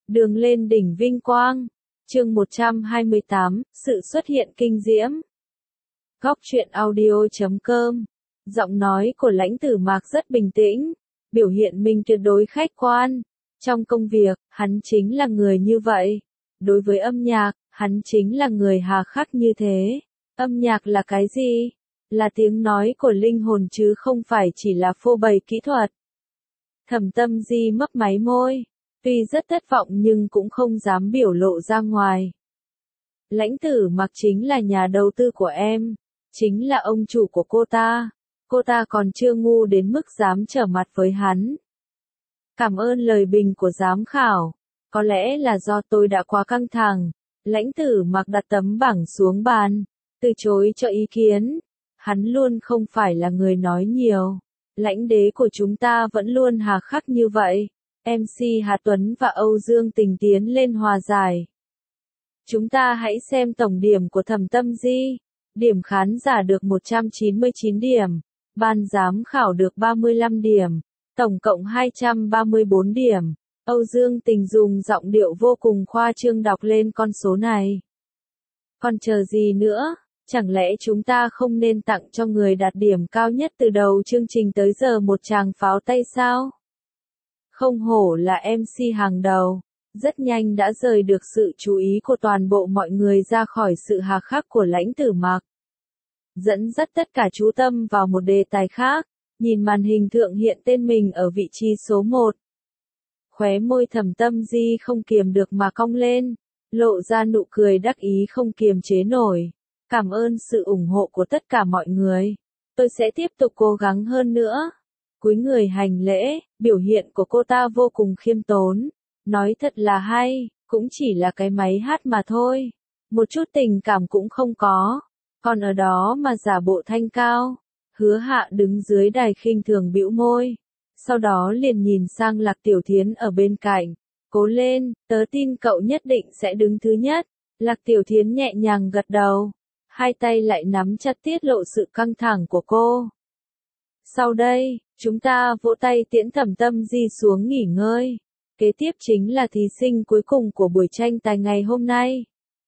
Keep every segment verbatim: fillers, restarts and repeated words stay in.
Đường lên đỉnh vinh quang. Chương một trăm hai mươi tám, sự xuất hiện kinh diễm. Góc truyện audio chấm com. Giọng nói của Lãnh Tử Mạc rất bình tĩnh, biểu hiện mình tuyệt đối khách quan. Trong công việc, hắn chính là người như vậy. Đối với âm nhạc, hắn chính là người hà khắc như thế. Âm nhạc là cái gì? Là tiếng nói của linh hồn chứ không phải chỉ là phô bày kỹ thuật. Thẩm Tâm Di mấp máy môi, tuy rất thất vọng nhưng cũng không dám biểu lộ ra ngoài. Lãnh Tử Mạc chính là nhà đầu tư của em, chính là ông chủ của cô ta. Cô ta còn chưa ngu đến mức dám trở mặt với hắn. Cảm ơn lời bình của giám khảo. Có lẽ là do tôi đã quá căng thẳng. Lãnh Tử Mạc đặt tấm bảng xuống bàn, từ chối cho ý kiến. Hắn luôn không phải là người nói nhiều. Lãnh đế của chúng ta vẫn luôn hà khắc như vậy. em xê Hà Tuấn và Âu Dương Tình tiến lên hòa giải. Chúng ta hãy xem tổng điểm của Thẩm Tâm Di. Điểm khán giả được một trăm chín mươi chín điểm. Ban giám khảo được ba mươi lăm điểm. Tổng cộng hai trăm ba mươi bốn điểm. Âu Dương Tình dùng giọng điệu vô cùng khoa trương đọc lên con số này. Còn chờ gì nữa? Chẳng lẽ chúng ta không nên tặng cho người đạt điểm cao nhất từ đầu chương trình tới giờ một tràng pháo tay sao? Không hổ là em xê hàng đầu, rất nhanh đã rời được sự chú ý của toàn bộ mọi người ra khỏi sự hà khắc của Lãnh Tử Mạc. Dẫn dắt tất cả chú tâm vào một đề tài khác, nhìn màn hình thượng hiện tên mình ở vị trí số một. Khóe môi Thẩm Tâm Di không kiềm được mà cong lên, lộ ra nụ cười đắc ý không kiềm chế nổi. Cảm ơn sự ủng hộ của tất cả mọi người. Tôi sẽ tiếp tục cố gắng hơn nữa. Cúi người hành lễ, biểu hiện của cô ta vô cùng khiêm tốn. Nói thật là hay, cũng chỉ là cái máy hát mà thôi. Một chút tình cảm cũng không có. Còn ở đó mà giả bộ thanh cao. Hứa Hạ đứng dưới đài khinh thường bĩu môi. Sau đó liền nhìn sang Lạc Tiểu Thiến ở bên cạnh. Cố lên, tớ tin cậu nhất định sẽ đứng thứ nhất. Lạc Tiểu Thiến nhẹ nhàng gật đầu. Hai tay lại nắm chặt tiết lộ sự căng thẳng của cô. Sau đây, chúng ta vỗ tay tiễn Thẩm Tâm Di xuống nghỉ ngơi. Kế tiếp chính là thí sinh cuối cùng của buổi tranh tài ngày hôm nay.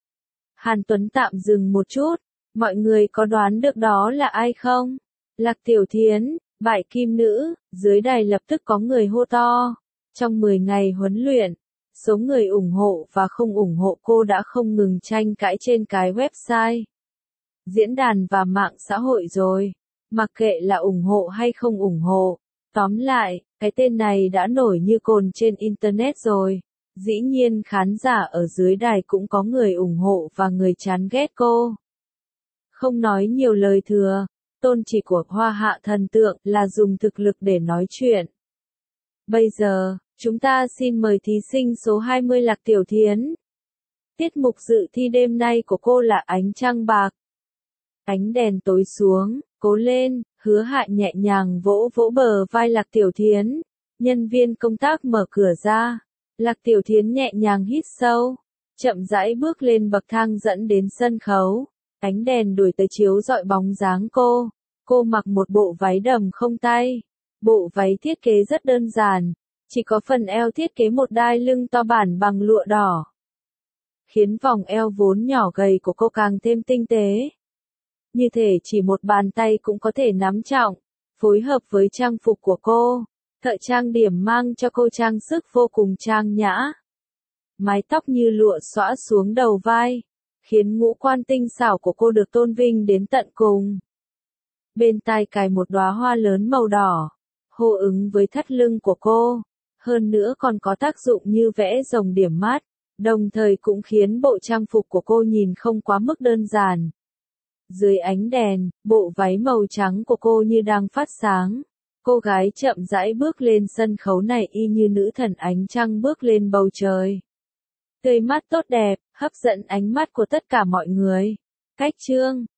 Hàn Tuấn tạm dừng một chút. Mọi người có đoán được đó là ai không? Lạc Tiểu Thiến, bại kim nữ. Dưới đài lập tức có người hô to. Trong mười ngày huấn luyện, số người ủng hộ và không ủng hộ cô đã không ngừng tranh cãi trên cái website, diễn đàn và mạng xã hội rồi. Mặc kệ là ủng hộ hay không ủng hộ. Tóm lại, cái tên này đã nổi như cồn trên Internet rồi. Dĩ nhiên khán giả ở dưới đài cũng có người ủng hộ và người chán ghét cô. Không nói nhiều lời thừa, tôn chỉ của Hoa Hạ thần tượng là dùng thực lực để nói chuyện. Bây giờ, chúng ta xin mời thí sinh số hai mươi Lạc Tiểu Thiến. Tiết mục dự thi đêm nay của cô là Ánh Trăng Bạc. Ánh đèn tối xuống, cố lên, Hứa Hạ nhẹ nhàng vỗ vỗ bờ vai Lạc Tiểu Thiến. Nhân viên công tác mở cửa ra. Lạc Tiểu Thiến nhẹ nhàng hít sâu, chậm rãi bước lên bậc thang dẫn đến sân khấu. Ánh đèn đuổi tới chiếu rọi bóng dáng cô. Cô mặc một bộ váy đầm không tay. Bộ váy thiết kế rất đơn giản, chỉ có phần eo thiết kế một đai lưng to bản bằng lụa đỏ, khiến vòng eo vốn nhỏ gầy của cô càng thêm tinh tế. Như thể chỉ một bàn tay cũng có thể nắm trọn, phối hợp với trang phục của cô. Thợ trang điểm mang cho cô trang sức vô cùng trang nhã. Mái tóc như lụa xõa xuống đầu vai, khiến ngũ quan tinh xảo của cô được tôn vinh đến tận cùng. Bên tai cài một đóa hoa lớn màu đỏ, hô ứng với thắt lưng của cô. Hơn nữa còn có tác dụng như vẽ rồng điểm mắt, đồng thời cũng khiến bộ trang phục của cô nhìn không quá mức đơn giản. Dưới ánh đèn, bộ váy màu trắng của cô như đang phát sáng. Cô gái chậm rãi bước lên sân khấu này y như nữ thần ánh trăng bước lên bầu trời. Tươi mắt tốt đẹp, hấp dẫn ánh mắt của tất cả mọi người. Cách chương,